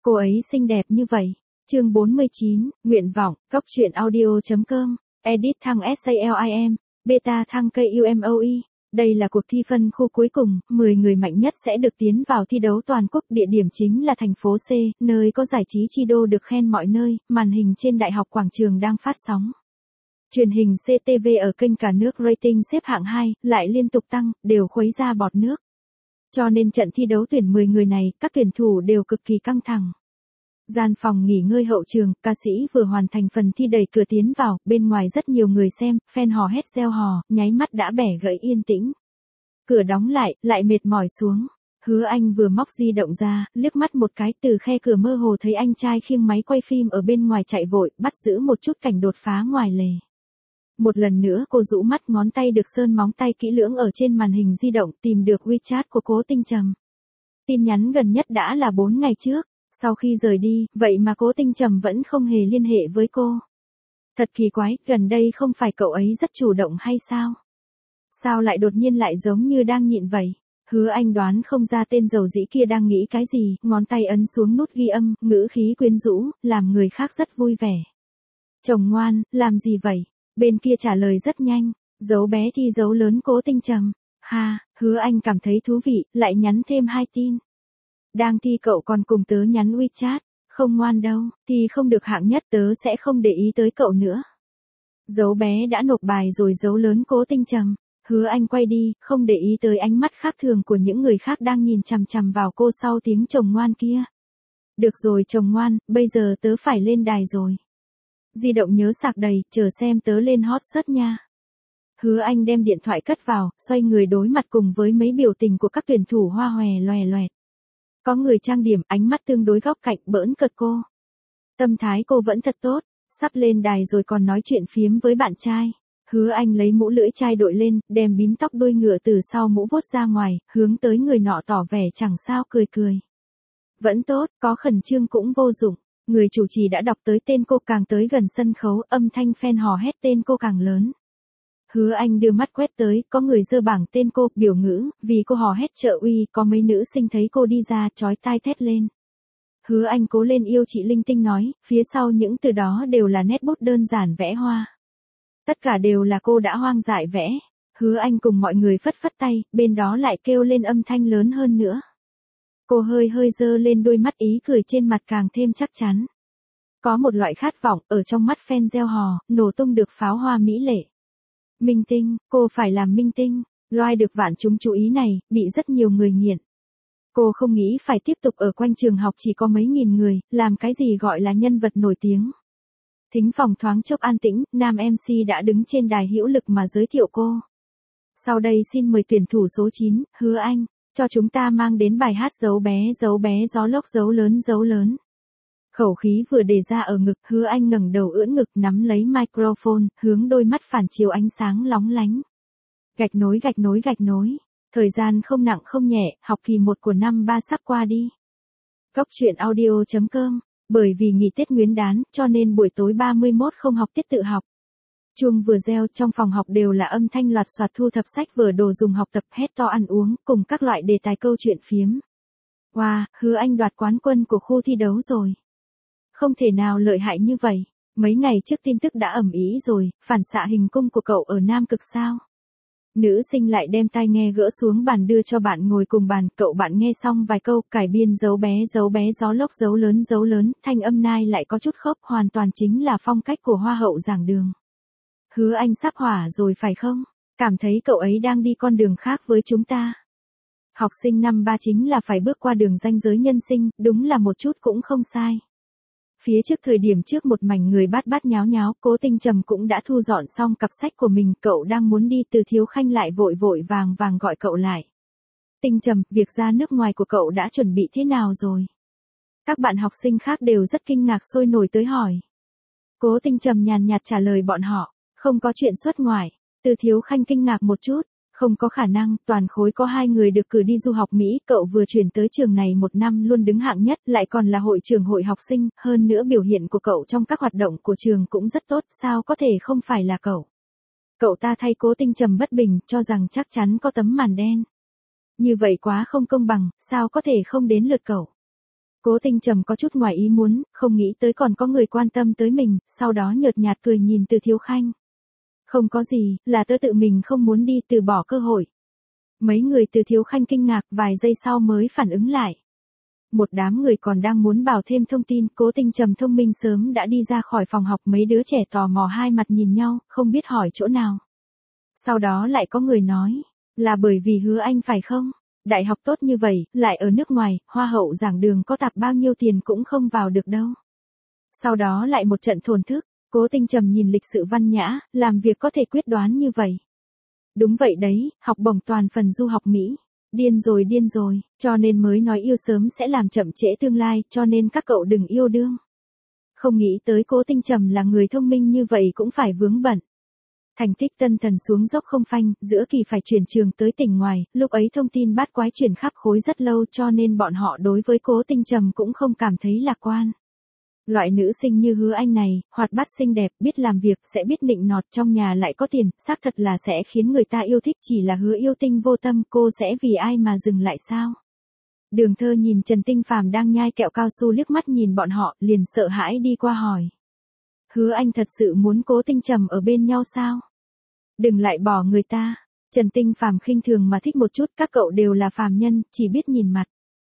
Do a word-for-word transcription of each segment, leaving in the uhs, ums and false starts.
Cô ấy xinh đẹp như vậy. Chương bốn mươi chín, nguyện vọng, góc truyện audio.com, edit thăng SALIM, beta thăng KUMOE. Đây là cuộc thi phân khu cuối cùng, mười người mạnh nhất sẽ được tiến vào thi đấu toàn quốc, địa điểm chính là thành phố C, nơi có giải trí chi đô được khen mọi nơi, màn hình trên Đại học Quảng Trường đang phát sóng. Truyền hình xê tê vê ở kênh cả nước rating xếp hạng hai, lại liên tục tăng, đều khuấy ra bọt nước. Cho nên trận thi đấu tuyển mười người này, các tuyển thủ đều cực kỳ căng thẳng. Gian phòng nghỉ ngơi hậu trường, ca sĩ vừa hoàn thành phần thi đẩy cửa tiến vào, bên ngoài rất nhiều người xem, fan hò hét reo hò, nháy mắt đã bẻ gãy yên tĩnh. Cửa đóng lại, lại mệt mỏi xuống. Hứa Anh vừa móc di động ra, liếc mắt một cái, từ khe cửa mơ hồ thấy anh trai khiêng máy quay phim ở bên ngoài chạy vội, bắt giữ một chút cảnh đột phá ngoài lề. Một lần nữa cô rũ mắt, ngón tay được sơn móng tay kỹ lưỡng ở trên màn hình di động, tìm được WeChat của Cố Tinh Trầm. Tin nhắn gần nhất đã là bốn ngày trước. Sau khi rời đi, vậy mà Cố Tinh Trầm vẫn không hề liên hệ với cô. Thật kỳ quái, gần đây không phải cậu ấy rất chủ động hay sao? Sao lại đột nhiên lại giống như đang nhịn vậy? Hứa Anh đoán không ra tên dầu dĩ kia đang nghĩ cái gì, ngón tay ấn xuống nút ghi âm, ngữ khí quyến rũ, làm người khác rất vui vẻ. Chồng ngoan, làm gì vậy? Bên kia trả lời rất nhanh, dấu bé thi dấu lớn Cố Tinh Trầm. Ha, Hứa Anh cảm thấy thú vị, lại nhắn thêm hai tin. Đang thi cậu còn cùng tớ nhắn WeChat, không ngoan đâu, thì không được hạng nhất, tớ sẽ không để ý tới cậu nữa. Dấu bé đã nộp bài rồi, dấu lớn Cố Tinh Trầm. Hứa Anh quay đi, không để ý tới ánh mắt khác thường của những người khác đang nhìn chằm chằm vào cô sau tiếng chồng ngoan kia. Được rồi chồng ngoan, bây giờ tớ phải lên đài rồi. Di động nhớ sạc đầy, chờ xem tớ lên hot search nha. Hứa Anh đem điện thoại cất vào, xoay người đối mặt cùng với mấy biểu tình của các tuyển thủ hoa hòe loè loẹt. Có người trang điểm, ánh mắt tương đối góc cạnh, bỡn cợt cô. Tâm thái cô vẫn thật tốt, sắp lên đài rồi còn nói chuyện phiếm với bạn trai. Hứa Anh lấy mũ lưỡi chai đội lên, đem bím tóc đuôi ngựa từ sau mũ vuốt ra ngoài, hướng tới người nọ tỏ vẻ chẳng sao, cười cười. Vẫn tốt, có khẩn trương cũng vô dụng. Người chủ trì đã đọc tới tên cô, càng tới gần sân khấu, âm thanh fan hò hét tên cô càng lớn. Hứa Anh đưa mắt quét tới, có người giơ bảng tên cô, biểu ngữ, vì cô hò hét trợ uy, có mấy nữ sinh thấy cô đi ra, chói tai thét lên. Hứa Anh cố lên yêu chị linh tinh nói, phía sau những từ đó đều là nét bút đơn giản vẽ hoa. Tất cả đều là cô đã hoang dại vẽ. Hứa Anh cùng mọi người phất phất tay, bên đó lại kêu lên âm thanh lớn hơn nữa. Cô hơi hơi giơ lên đôi mắt, ý cười trên mặt càng thêm chắc chắn. Có một loại khát vọng, ở trong mắt fan reo hò, nổ tung được pháo hoa mỹ lệ. Minh tinh, cô phải làm minh tinh, loai được vạn chúng chú ý này, bị rất nhiều người nghiện. Cô không nghĩ phải tiếp tục ở quanh trường học chỉ có mấy nghìn người, làm cái gì gọi là nhân vật nổi tiếng. Thính phòng thoáng chốc an tĩnh, nam em xê đã đứng trên đài hữu lực mà giới thiệu cô. Sau đây xin mời tuyển thủ số chín, Hứa Anh, cho chúng ta mang đến bài hát dấu bé dấu bé gió lốc dấu lớn dấu lớn. Khẩu khí vừa đề ra ở ngực, Hứa Anh ngẩng đầu ưỡn ngực nắm lấy microphone, hướng đôi mắt phản chiếu ánh sáng lóng lánh. Gạch nối gạch nối gạch nối. Thời gian không nặng không nhẹ, học kỳ một của năm ba sắp qua đi. Góc truyện audio.com, bởi vì nghỉ Tết Nguyên đán, cho nên buổi tối ba mươi mốt không học tiết tự học. Chuông vừa reo, trong phòng học đều là âm thanh loạt soạt thu thập sách vở đồ dùng học tập, hét to ăn uống, cùng các loại đề tài câu chuyện phiếm. Wow, Hứa Anh đoạt quán quân của khu thi đấu rồi. Không thể nào lợi hại như vậy. Mấy ngày trước tin tức đã ầm ĩ rồi, phản xạ hình cung của cậu ở Nam Cực sao? Nữ sinh lại đem tai nghe gỡ xuống bàn đưa cho bạn ngồi cùng bàn, cậu bạn nghe xong vài câu, cải biên dấu bé dấu bé gió lốc dấu lớn dấu lớn, thanh âm nai lại có chút khớp, hoàn toàn chính là phong cách của hoa hậu giảng đường. Hứa Anh sắp hỏa rồi phải không? Cảm thấy cậu ấy đang đi con đường khác với chúng ta. Học sinh năm ba chính là phải bước qua đường ranh giới nhân sinh, đúng là một chút cũng không sai. Phía trước thời điểm trước một mảnh người bát bát nháo nháo, Cố Tinh Trầm cũng đã thu dọn xong cặp sách của mình, cậu đang muốn đi, Từ Thiếu Khanh lại vội vội vàng vàng gọi cậu lại. Tinh Trầm, việc ra nước ngoài của cậu đã chuẩn bị thế nào rồi? Các bạn học sinh khác đều rất kinh ngạc sôi nổi tới hỏi. Cố Tinh Trầm nhàn nhạt trả lời bọn họ, không có chuyện xuất ngoại. Từ Thiếu Khanh kinh ngạc một chút. Không có khả năng, toàn khối có hai người được cử đi du học Mỹ, cậu vừa chuyển tới trường này một năm luôn đứng hạng nhất, lại còn là hội trưởng hội học sinh, hơn nữa biểu hiện của cậu trong các hoạt động của trường cũng rất tốt, sao có thể không phải là cậu. Cậu ta thay Cố Tinh Trầm bất bình, cho rằng chắc chắn có tấm màn đen. Như vậy quá không công bằng, sao có thể không đến lượt cậu. Cố Tinh Trầm có chút ngoài ý muốn, không nghĩ tới còn có người quan tâm tới mình, sau đó nhợt nhạt cười nhìn Từ Thiếu Khanh. Không có gì, là tớ tự mình không muốn đi, từ bỏ cơ hội. Mấy người Từ Thiếu Khanh kinh ngạc, vài giây sau mới phản ứng lại. Một đám người còn đang muốn bảo thêm thông tin, Cố Tinh Trầm thông minh sớm đã đi ra khỏi phòng học, mấy đứa trẻ tò mò hai mặt nhìn nhau, không biết hỏi chỗ nào. Sau đó lại có người nói, là bởi vì Hứa Anh phải không? Đại học tốt như vậy, lại ở nước ngoài, hoa hậu giảng đường có tạp bao nhiêu tiền cũng không vào được đâu. Sau đó lại một trận thổn thức, Cố Tinh Trầm nhìn lịch sự văn nhã, làm việc có thể quyết đoán như vậy. Đúng vậy đấy, học bổng toàn phần du học Mỹ. Điên rồi điên rồi, cho nên mới nói yêu sớm sẽ làm chậm trễ tương lai, cho nên các cậu đừng yêu đương. Không nghĩ tới Cố Tinh Trầm là người thông minh như vậy cũng phải vướng bận. Thành tích Tân Thần xuống dốc không phanh, giữa kỳ phải chuyển trường tới tỉnh ngoài, lúc ấy thông tin bát quái chuyển khắp khối rất lâu, cho nên bọn họ đối với Cố Tinh Trầm cũng không cảm thấy lạc quan. Loại nữ sinh như Hứa Anh này, hoạt bát xinh đẹp, biết làm việc, sẽ biết nịnh nọt, trong nhà lại có tiền, xác thật là sẽ khiến người ta yêu thích, chỉ là Hứa yêu tinh vô tâm, cô sẽ vì ai mà dừng lại sao? Đường Thơ nhìn Trần Tinh Phàm đang nhai kẹo cao su liếc mắt nhìn bọn họ, liền sợ hãi đi qua hỏi. Hứa Anh thật sự muốn Cố Tinh Trầm ở bên nhau sao? Đừng lại bỏ người ta. Trần Tinh Phàm khinh thường mà thích một chút, các cậu đều là phàm nhân, chỉ biết nhìn mặt.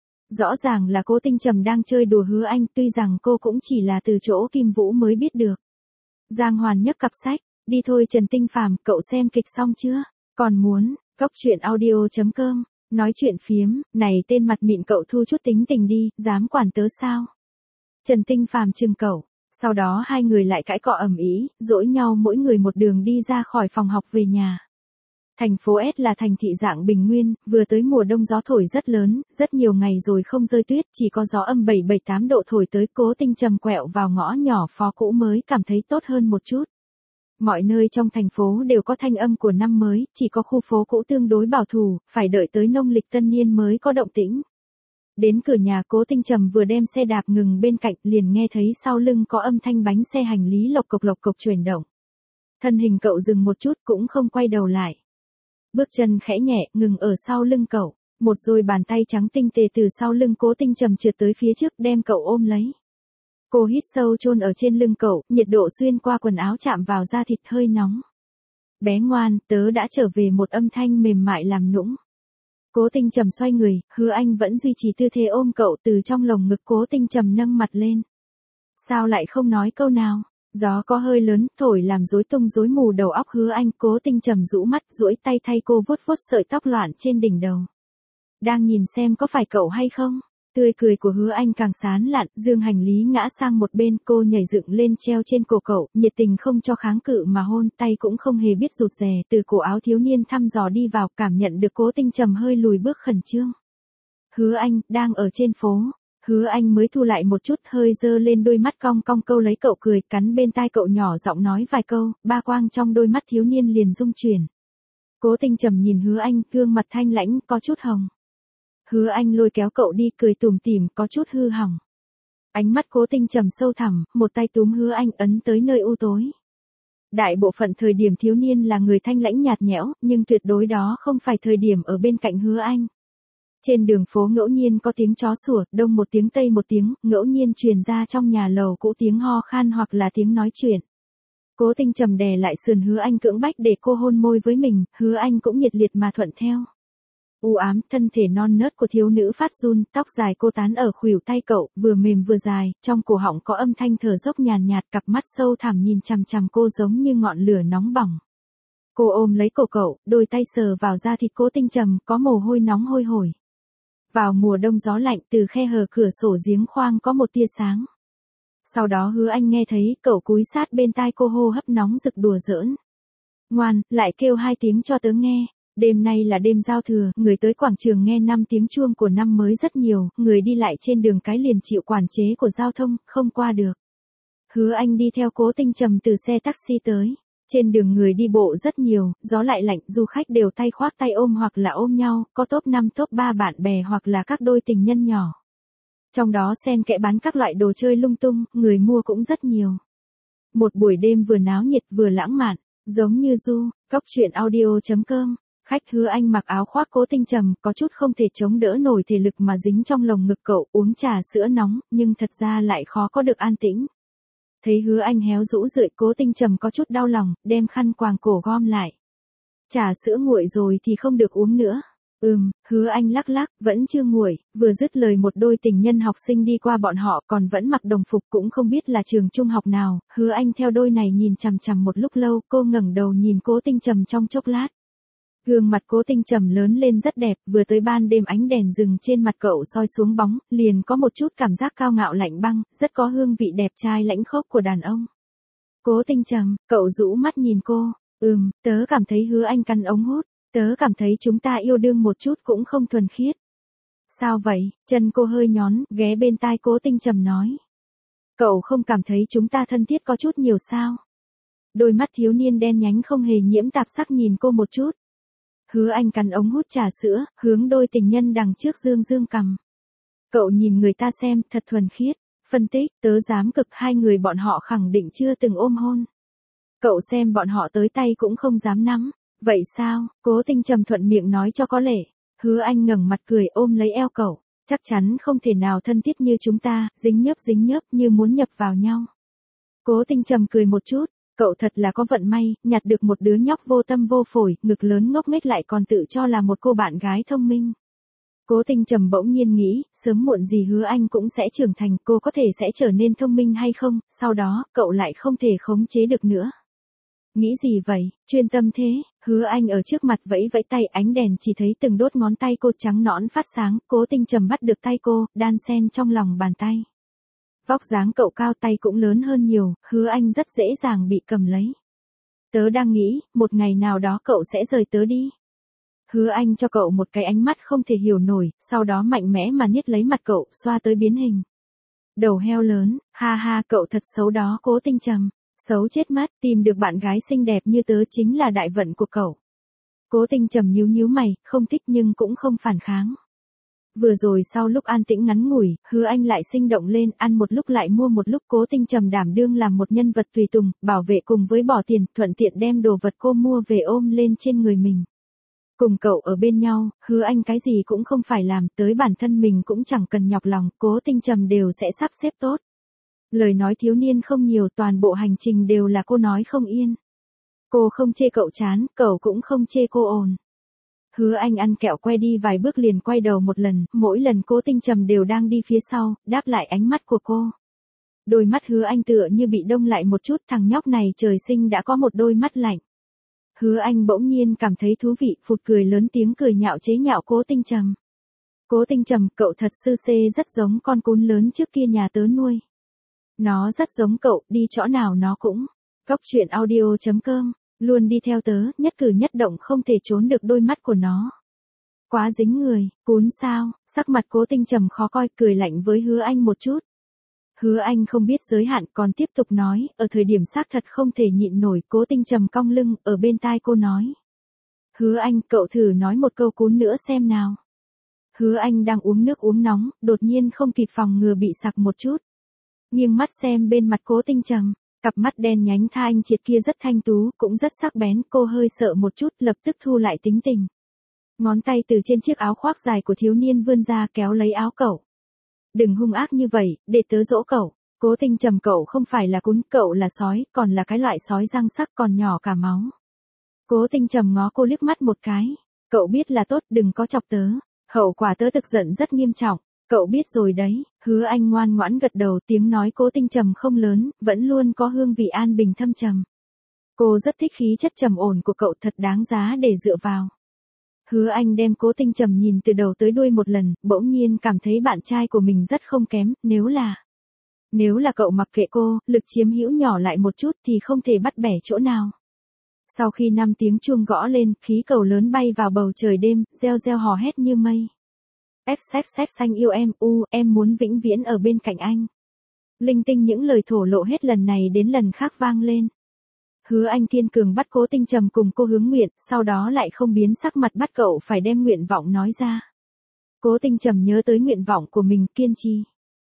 Rõ ràng là Cố Tinh Trầm đang chơi đùa Hứa Anh, tuy rằng cô cũng chỉ là từ chỗ Kim Vũ mới biết được. Giang Hoàn nhấc cặp sách, đi thôi Trần Tinh Phàm, cậu xem kịch xong chưa? Còn muốn, cóc truyện audio chấm com, nói chuyện phiếm, này tên mặt mịn cậu thu chút tính tình đi, dám quản tớ sao? Trần Tinh Phàm trừng cậu, sau đó hai người lại cãi cọ ầm ĩ, dỗi nhau mỗi người một đường đi ra khỏi phòng học về nhà. Thành phố S là thành thị dạng bình nguyên, vừa tới mùa đông gió thổi rất lớn, rất nhiều ngày rồi không rơi tuyết, chỉ có gió âm bảy bảy tám độ thổi tới. Cố Tinh Trầm quẹo vào ngõ nhỏ phố cũ mới cảm thấy tốt hơn một chút. Mọi nơi trong thành phố đều có thanh âm của năm mới, chỉ có khu phố cũ tương đối bảo thủ, phải đợi tới nông lịch tân niên mới có động tĩnh. Đến cửa nhà, Cố Tinh Trầm vừa đem xe đạp ngừng bên cạnh, liền nghe thấy sau lưng có âm thanh bánh xe hành lý lộc cộc lộc cộc chuyển động. Thân hình cậu dừng một chút cũng không quay đầu lại. Bước chân khẽ nhẹ, ngừng ở sau lưng cậu, một đôi bàn tay trắng tinh tề từ sau lưng Cố Tinh Trầm trượt tới phía trước đem cậu ôm lấy. Cô hít sâu chôn ở trên lưng cậu, nhiệt độ xuyên qua quần áo chạm vào da thịt hơi nóng. Bé ngoan, tớ đã trở về, một âm thanh mềm mại làm nũng. Cố Tinh Trầm xoay người, Hứa Anh vẫn duy trì tư thế ôm cậu, từ trong lồng ngực Cố Tinh Trầm nâng mặt lên. Sao lại không nói câu nào? Gió có hơi lớn, thổi làm rối tung rối mù đầu óc Hứa Anh. Cố Tinh Trầm rũ mắt, duỗi tay thay cô vuốt vuốt sợi tóc loạn trên đỉnh đầu. Đang nhìn xem có phải cậu hay không? Tươi cười của Hứa Anh càng sán lạn, dương hành lý ngã sang một bên, cô nhảy dựng lên treo trên cổ cậu, nhiệt tình không cho kháng cự mà hôn, tay cũng không hề biết rụt rè, từ cổ áo thiếu niên thăm dò đi vào, cảm nhận được Cố Tinh Trầm hơi lùi bước khẩn trương. Hứa Anh, đang ở trên phố. Hứa Anh mới thu lại một chút, hơi dơ lên đôi mắt cong cong câu lấy cậu cười, cắn bên tai cậu nhỏ giọng nói vài câu, ba quang trong đôi mắt thiếu niên liền rung chuyển. Cố Tinh Trầm nhìn Hứa Anh, gương mặt thanh lãnh, có chút hồng. Hứa Anh lôi kéo cậu đi, cười tủm tỉm, có chút hư hỏng. Ánh mắt Cố Tinh Trầm sâu thẳm, một tay túm Hứa Anh ấn tới nơi u tối. Đại bộ phận thời điểm thiếu niên là người thanh lãnh nhạt nhẽo, nhưng tuyệt đối đó không phải thời điểm ở bên cạnh Hứa Anh. Trên đường phố ngẫu nhiên có tiếng chó sủa, đông một tiếng tây một tiếng, ngẫu nhiên truyền ra trong nhà lầu cũ tiếng ho khan hoặc là tiếng nói chuyện. Cố Tinh Trầm đè lại sườn Hứa Anh cưỡng bách để cô hôn môi với mình, Hứa Anh cũng nhiệt liệt mà thuận theo. U ám, thân thể non nớt của thiếu nữ phát run, tóc dài cô tán ở khuỷu tay cậu, vừa mềm vừa dài, trong cổ họng có âm thanh thở dốc nhàn nhạt, cặp mắt sâu thẳm nhìn chằm chằm cô giống như ngọn lửa nóng bỏng. Cô ôm lấy cổ cậu, đôi tay sờ vào da thịt Cố Tinh Trầm, có mồ hôi nóng hôi hổi. Vào mùa đông gió lạnh, từ khe hở cửa sổ giếng khoang có một tia sáng. Sau đó Hứa Anh nghe thấy cậu cúi sát bên tai cô, hô hấp nóng rực đùa giỡn. Ngoan, lại kêu hai tiếng cho tớ nghe. Đêm nay là đêm giao thừa, người tới quảng trường nghe năm tiếng chuông của năm mới rất nhiều, người đi lại trên đường cái liền chịu quản chế của giao thông, không qua được. Hứa Anh đi theo Cố Tinh Trầm từ xe taxi tới. Trên đường người đi bộ rất nhiều, gió lại lạnh, du khách đều tay khoác tay ôm hoặc là ôm nhau, có top năm top ba bạn bè hoặc là các đôi tình nhân nhỏ. Trong đó xen kẽ bán các loại đồ chơi lung tung, người mua cũng rất nhiều. Một buổi đêm vừa náo nhiệt vừa lãng mạn, giống như du, cóc truyện audio chấm com. Khách Hứa Anh mặc áo khoác Cố Tinh Trầm, có chút không thể chống đỡ nổi thể lực mà dính trong lồng ngực cậu, uống trà sữa nóng, nhưng thật ra lại khó có được an tĩnh. Thấy Hứa Anh héo rũ rượi, Cố Tinh Trầm có chút đau lòng, đem khăn quàng cổ gom lại. Trà sữa nguội rồi thì không được uống nữa. Ừm, Hứa Anh lắc lắc, vẫn chưa nguội, vừa dứt lời một đôi tình nhân học sinh đi qua bọn họ còn vẫn mặc đồng phục, cũng không biết là trường trung học nào. Hứa Anh theo đôi này nhìn chằm chằm một lúc lâu, cô ngẩng đầu nhìn Cố Tinh Trầm trong chốc lát. Gương mặt Cố Tinh Trầm lớn lên rất đẹp, vừa tới ban đêm ánh đèn rừng trên mặt cậu soi xuống bóng, liền có một chút cảm giác cao ngạo lạnh băng, rất có hương vị đẹp trai lãnh khốc của đàn ông. Cố Tinh Trầm, cậu rũ mắt nhìn cô, ừm, tớ cảm thấy Hứa Anh cắn ống hút, tớ cảm thấy chúng ta yêu đương một chút cũng không thuần khiết. Sao vậy? Chân cô hơi nhón, ghé bên tai Cố Tinh Trầm nói. Cậu không cảm thấy chúng ta thân thiết có chút nhiều sao? Đôi mắt thiếu niên đen nhánh không hề nhiễm tạp sắc nhìn cô một chút. Hứa Anh cắn ống hút trà sữa, hướng đôi tình nhân đằng trước dương dương cằm. Cậu nhìn người ta xem, thật thuần khiết. Phân tích, tớ dám cực, hai người bọn họ khẳng định chưa từng ôm hôn. Cậu xem bọn họ tới tay cũng không dám nắm. Vậy sao? Cố Tinh Trầm thuận miệng nói cho có lệ. Hứa Anh ngẩng mặt cười ôm lấy eo cậu. Chắc chắn không thể nào thân thiết như chúng ta, dính nhớp dính nhớp như muốn nhập vào nhau. Cố Tinh Trầm cười một chút. Cậu thật là có vận may, nhặt được một đứa nhóc vô tâm vô phổi, ngực lớn ngốc nghếch lại còn tự cho là một cô bạn gái thông minh. Cố Tinh Trầm bỗng nhiên nghĩ, sớm muộn gì Hứa Anh cũng sẽ trưởng thành, cô có thể sẽ trở nên thông minh hay không, sau đó, cậu lại không thể khống chế được nữa. Nghĩ gì vậy, chuyên tâm thế, Hứa Anh ở trước mặt vẫy vẫy tay, ánh đèn chỉ thấy từng đốt ngón tay cô trắng nõn phát sáng, Cố Tinh Trầm bắt được tay cô, đan xen trong lòng bàn tay. Vóc dáng cậu cao, tay cũng lớn hơn nhiều, Hứa Anh rất dễ dàng bị cầm lấy. Tớ đang nghĩ, một ngày nào đó cậu sẽ rời tớ đi. Hứa Anh cho cậu một cái ánh mắt không thể hiểu nổi, sau đó mạnh mẽ mà niết lấy mặt cậu, xoa tới biến hình. Đầu heo lớn, ha ha, cậu thật xấu đó. Cố Tinh Trầm, xấu chết mất, tìm được bạn gái xinh đẹp như tớ chính là đại vận của cậu. Cố Tinh Trầm nhíu nhíu mày, không thích nhưng cũng không phản kháng. Vừa rồi sau lúc an tĩnh ngắn ngủi, Hứa Anh lại sinh động lên, ăn một lúc lại mua một lúc. Cố Tinh Trầm đảm đương làm một nhân vật tùy tùng, bảo vệ cùng với bỏ tiền, thuận tiện đem đồ vật cô mua về ôm lên trên người mình. Cùng cậu ở bên nhau, Hứa Anh cái gì cũng không phải làm, tới bản thân mình cũng chẳng cần nhọc lòng, Cố Tinh Trầm đều sẽ sắp xếp tốt. Lời nói thiếu niên không nhiều, toàn bộ hành trình đều là cô nói không yên. Cô không chê cậu chán, cậu cũng không chê cô ồn. Hứa Anh ăn kẹo quay đi vài bước liền quay đầu một lần, mỗi lần Cố Tinh Trầm đều đang đi phía sau, đáp lại ánh mắt của cô. Đôi mắt Hứa Anh tựa như bị đông lại một chút, thằng nhóc này trời sinh đã có một đôi mắt lạnh. Hứa Anh bỗng nhiên cảm thấy thú vị, phụt cười lớn tiếng cười nhạo chế nhạo Cố Tinh Trầm. Cố Tinh Trầm, cậu thật sư xê, rất giống con cún lớn trước kia nhà tớ nuôi. Nó rất giống cậu, đi chỗ nào nó cũng. Cóc truyện audio chấm com, luôn đi theo tớ, nhất cử nhất động không thể trốn được đôi mắt của nó. Quá dính người, cún sao? Sắc mặt Cố Tinh Trầm khó coi, cười lạnh với Hứa Anh một chút. Hứa Anh không biết giới hạn, còn tiếp tục nói, ở thời điểm xác thật không thể nhịn nổi. Cố Tinh Trầm cong lưng, ở bên tai cô nói. Hứa Anh, cậu thử nói một câu cún nữa xem nào. Hứa Anh đang uống nước uống nóng, đột nhiên không kịp phòng ngừa bị sặc một chút. Nghiêng mắt xem bên mặt Cố Tinh Trầm, cặp mắt đen nhánh tha anh triệt kia rất thanh tú, cũng rất sắc bén, cô hơi sợ một chút, lập tức thu lại tính tình. Ngón tay từ trên chiếc áo khoác dài của thiếu niên vươn ra kéo lấy áo cậu. Đừng hung ác như vậy, để tớ dỗ cậu. Cố Tinh Trầm, cậu không phải là cún, cậu là sói, còn là cái loại sói răng sắc còn nhỏ cả máu. Cố Tinh Trầm ngó cô liếc mắt một cái. Cậu biết là tốt, đừng có chọc tớ. Hậu quả tớ thực giận rất nghiêm trọng. Cậu biết rồi đấy. Hứa Anh ngoan ngoãn gật đầu, tiếng nói Cố Tinh Trầm không lớn, vẫn luôn có hương vị an bình thâm trầm. Cô rất thích khí chất trầm ổn của cậu, thật đáng giá để dựa vào. Hứa Anh đem Cố Tinh Trầm nhìn từ đầu tới đuôi một lần, bỗng nhiên cảm thấy bạn trai của mình rất không kém, nếu là... Nếu là cậu mặc kệ cô, lực chiếm hữu nhỏ lại một chút thì không thể bắt bẻ chỗ nào. Sau khi năm tiếng chuông gõ lên, khí cầu lớn bay vào bầu trời đêm, reo reo hò hét như mây. ích ích ích xanh yêu em, u, em muốn vĩnh viễn ở bên cạnh anh. Linh tinh những lời thổ lộ hết lần này đến lần khác vang lên. Hứa Anh kiên cường bắt Cố Tinh Trầm cùng cô hướng nguyện, sau đó lại không biến sắc mặt bắt cậu phải đem nguyện vọng nói ra. Cố Tinh Trầm nhớ tới nguyện vọng của mình, kiên trì.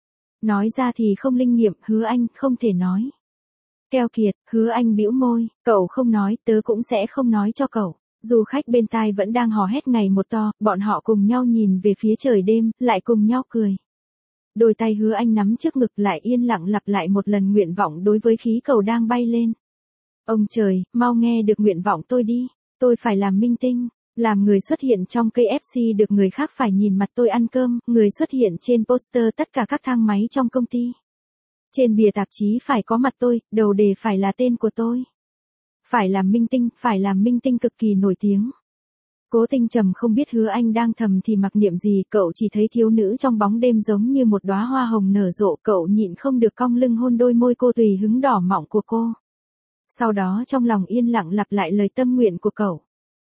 Nói ra thì không linh nghiệm, Hứa Anh không thể nói. Keo kiệt, Hứa Anh bĩu môi, cậu không nói, tớ cũng sẽ không nói cho cậu. Du khách bên tai vẫn đang hò hét ngày một to, bọn họ cùng nhau nhìn về phía trời đêm, lại cùng nhau cười. Đôi tay Hứa Anh nắm trước ngực lại yên lặng lặp lại một lần nguyện vọng đối với khí cầu đang bay lên. Ông trời, mau nghe được nguyện vọng tôi đi, tôi phải làm minh tinh, làm người xuất hiện trong ca ép xê được người khác phải nhìn mặt tôi ăn cơm, người xuất hiện trên poster tất cả các thang máy trong công ty. Trên bìa tạp chí phải có mặt tôi, đầu đề phải là tên của tôi. Phải làm minh tinh, phải làm minh tinh cực kỳ nổi tiếng. Cố Tinh Trầm không biết Hứa Anh đang thầm thì mặc niệm gì, cậu chỉ thấy thiếu nữ trong bóng đêm giống như một đóa hoa hồng nở rộ, cậu nhịn không được cong lưng hôn đôi môi cô tùy hứng đỏ mọng của cô. Sau đó trong lòng yên lặng lặp lại lời tâm nguyện của cậu.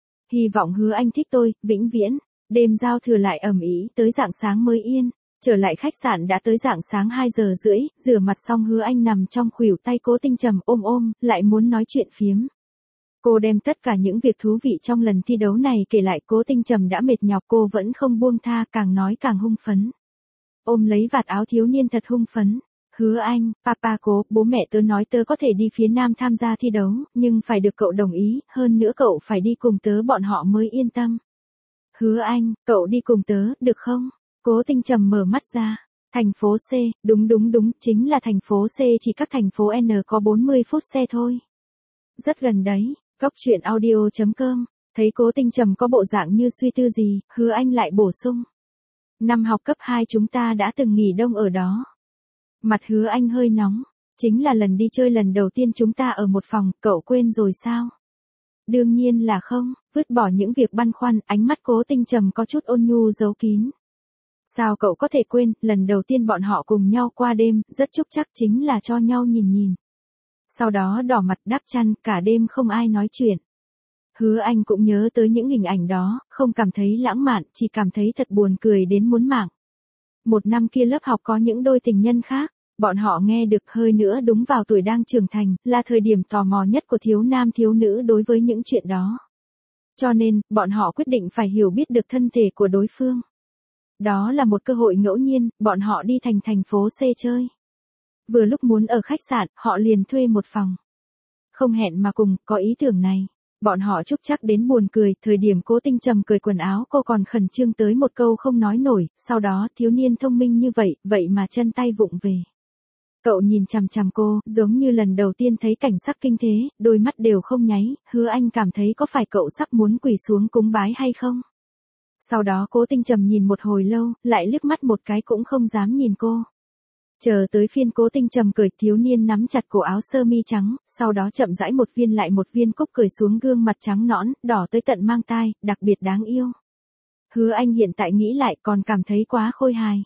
Hy vọng Hứa Anh thích tôi, vĩnh viễn. Đêm giao thừa lại ầm ĩ tới rạng sáng mới yên. Trở lại khách sạn đã tới rạng sáng hai giờ rưỡi, rửa mặt xong Hứa Anh nằm trong khuỷu tay Cố Tinh Trầm ôm ôm, lại muốn nói chuyện phiếm. Cô đem tất cả những việc thú vị trong lần thi đấu này kể lại. Cố Tinh Trầm đã mệt nhọc, cô vẫn không buông tha, càng nói càng hung phấn. Ôm lấy vạt áo thiếu niên thật hung phấn. Hứa Anh, papa Cố, bố mẹ tớ nói tớ có thể đi phía Nam tham gia thi đấu, nhưng phải được cậu đồng ý, hơn nữa cậu phải đi cùng tớ bọn họ mới yên tâm. Hứa Anh, cậu đi cùng tớ, được không? Cố Tinh Trầm mở mắt ra. Thành phố C, đúng đúng đúng, chính là thành phố C, chỉ cách thành phố N có bốn mươi phút xe thôi. Rất gần đấy. Cóc truyện audio chấm com, thấy Cố Tinh Trầm có bộ dạng như suy tư gì, Hứa Anh lại bổ sung. Năm học cấp hai chúng ta đã từng nghỉ đông ở đó. Mặt Hứa Anh hơi nóng, chính là lần đi chơi lần đầu tiên chúng ta ở một phòng, cậu quên rồi sao? Đương nhiên là không, vứt bỏ những việc băn khoăn, ánh mắt Cố Tinh Trầm có chút ôn nhu giấu kín. Sao cậu có thể quên, lần đầu tiên bọn họ cùng nhau qua đêm, rất chúc chắc chính là cho nhau nhìn nhìn. Sau đó đỏ mặt đắp chăn, cả đêm không ai nói chuyện. Hứa Anh cũng nhớ tới những hình ảnh đó, không cảm thấy lãng mạn, chỉ cảm thấy thật buồn cười đến muốn mạng. Một năm kia lớp học có những đôi tình nhân khác, bọn họ nghe được hơi nữa đúng vào tuổi đang trưởng thành, là thời điểm tò mò nhất của thiếu nam thiếu nữ đối với những chuyện đó. Cho nên, bọn họ quyết định phải hiểu biết được thân thể của đối phương. Đó là một cơ hội ngẫu nhiên, bọn họ đi thành thành phố C chơi. Vừa lúc muốn ở khách sạn, họ liền thuê một phòng. Không hẹn mà cùng, có ý tưởng này. Bọn họ chúc chắc đến buồn cười, thời điểm Cố Tinh Trầm cởi quần áo cô còn khẩn trương tới một câu không nói nổi, sau đó thiếu niên thông minh như vậy, vậy mà chân tay vụng về. Cậu nhìn chằm chằm cô, giống như lần đầu tiên thấy cảnh sắc kinh thế, đôi mắt đều không nháy, Hứa Anh cảm thấy có phải cậu sắp muốn quỳ xuống cúng bái hay không? Sau đó Cố Tinh Trầm nhìn một hồi lâu, lại liếc mắt một cái cũng không dám nhìn cô. Chờ tới phiên Cố Tinh Trầm cởi, thiếu niên nắm chặt cổ áo sơ mi trắng, sau đó chậm rãi một viên lại một viên cúc cởi xuống gương mặt trắng nõn, đỏ tới tận mang tai, đặc biệt đáng yêu. Hứa Anh hiện tại nghĩ lại còn cảm thấy quá khôi hài.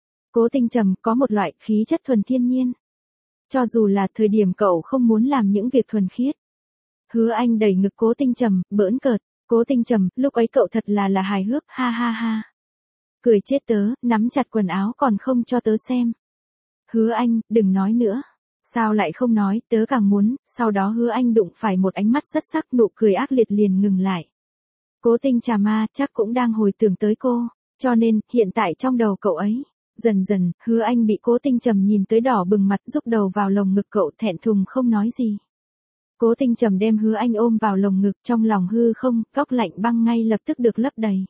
Cố Tinh Trầm có một loại khí chất thuần thiên nhiên. Cho dù là thời điểm cậu không muốn làm những việc thuần khiết. Hứa Anh đẩy ngực Cố Tinh Trầm, bỡn cợt. Cố Tinh Trầm, lúc ấy cậu thật là là hài hước, ha ha ha. Cười chết tớ, nắm chặt quần áo còn không cho tớ xem. Hứa Anh, đừng nói nữa. Sao lại không nói, tớ càng muốn, sau đó Hứa Anh đụng phải một ánh mắt rất sắc, nụ cười ác liệt liền ngừng lại. Cố Tinh Trà Ma chắc cũng đang hồi tưởng tới cô, cho nên, hiện tại trong đầu cậu ấy. Dần dần, Hứa Anh bị Cố Tinh Trầm nhìn tới đỏ bừng mặt, rúc đầu vào lồng ngực cậu, thẹn thùng không nói gì. Cố Tinh Trầm đem Hứa Anh ôm vào lồng ngực, trong lòng hư không, cốc lạnh băng ngay lập tức được lấp đầy.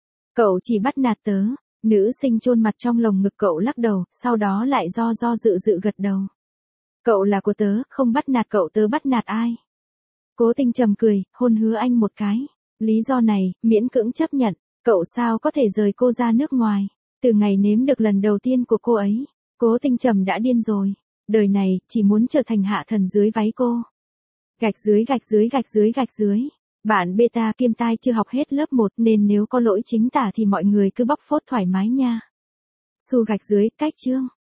Cậu chỉ bắt nạt tớ. Nữ sinh chôn mặt trong lồng ngực cậu lắc đầu, sau đó lại do do dự dự gật đầu. Cậu là của tớ, không bắt nạt cậu tớ bắt nạt ai. Cố Tinh Trầm cười, hôn Hứa Anh một cái. Lý do này, miễn cưỡng chấp nhận, cậu sao có thể rời cô ra nước ngoài. Từ ngày nếm được lần đầu tiên của cô ấy, Cố Tinh Trầm đã điên rồi. Đời này, chỉ muốn trở thành hạ thần dưới váy cô. Gạch dưới gạch dưới gạch dưới gạch dưới. Bạn beta Kim Tai chưa học hết lớp một nên nếu có lỗi chính tả thì mọi người cứ bóc phốt thoải mái nha. Su gạch dưới, cách chương.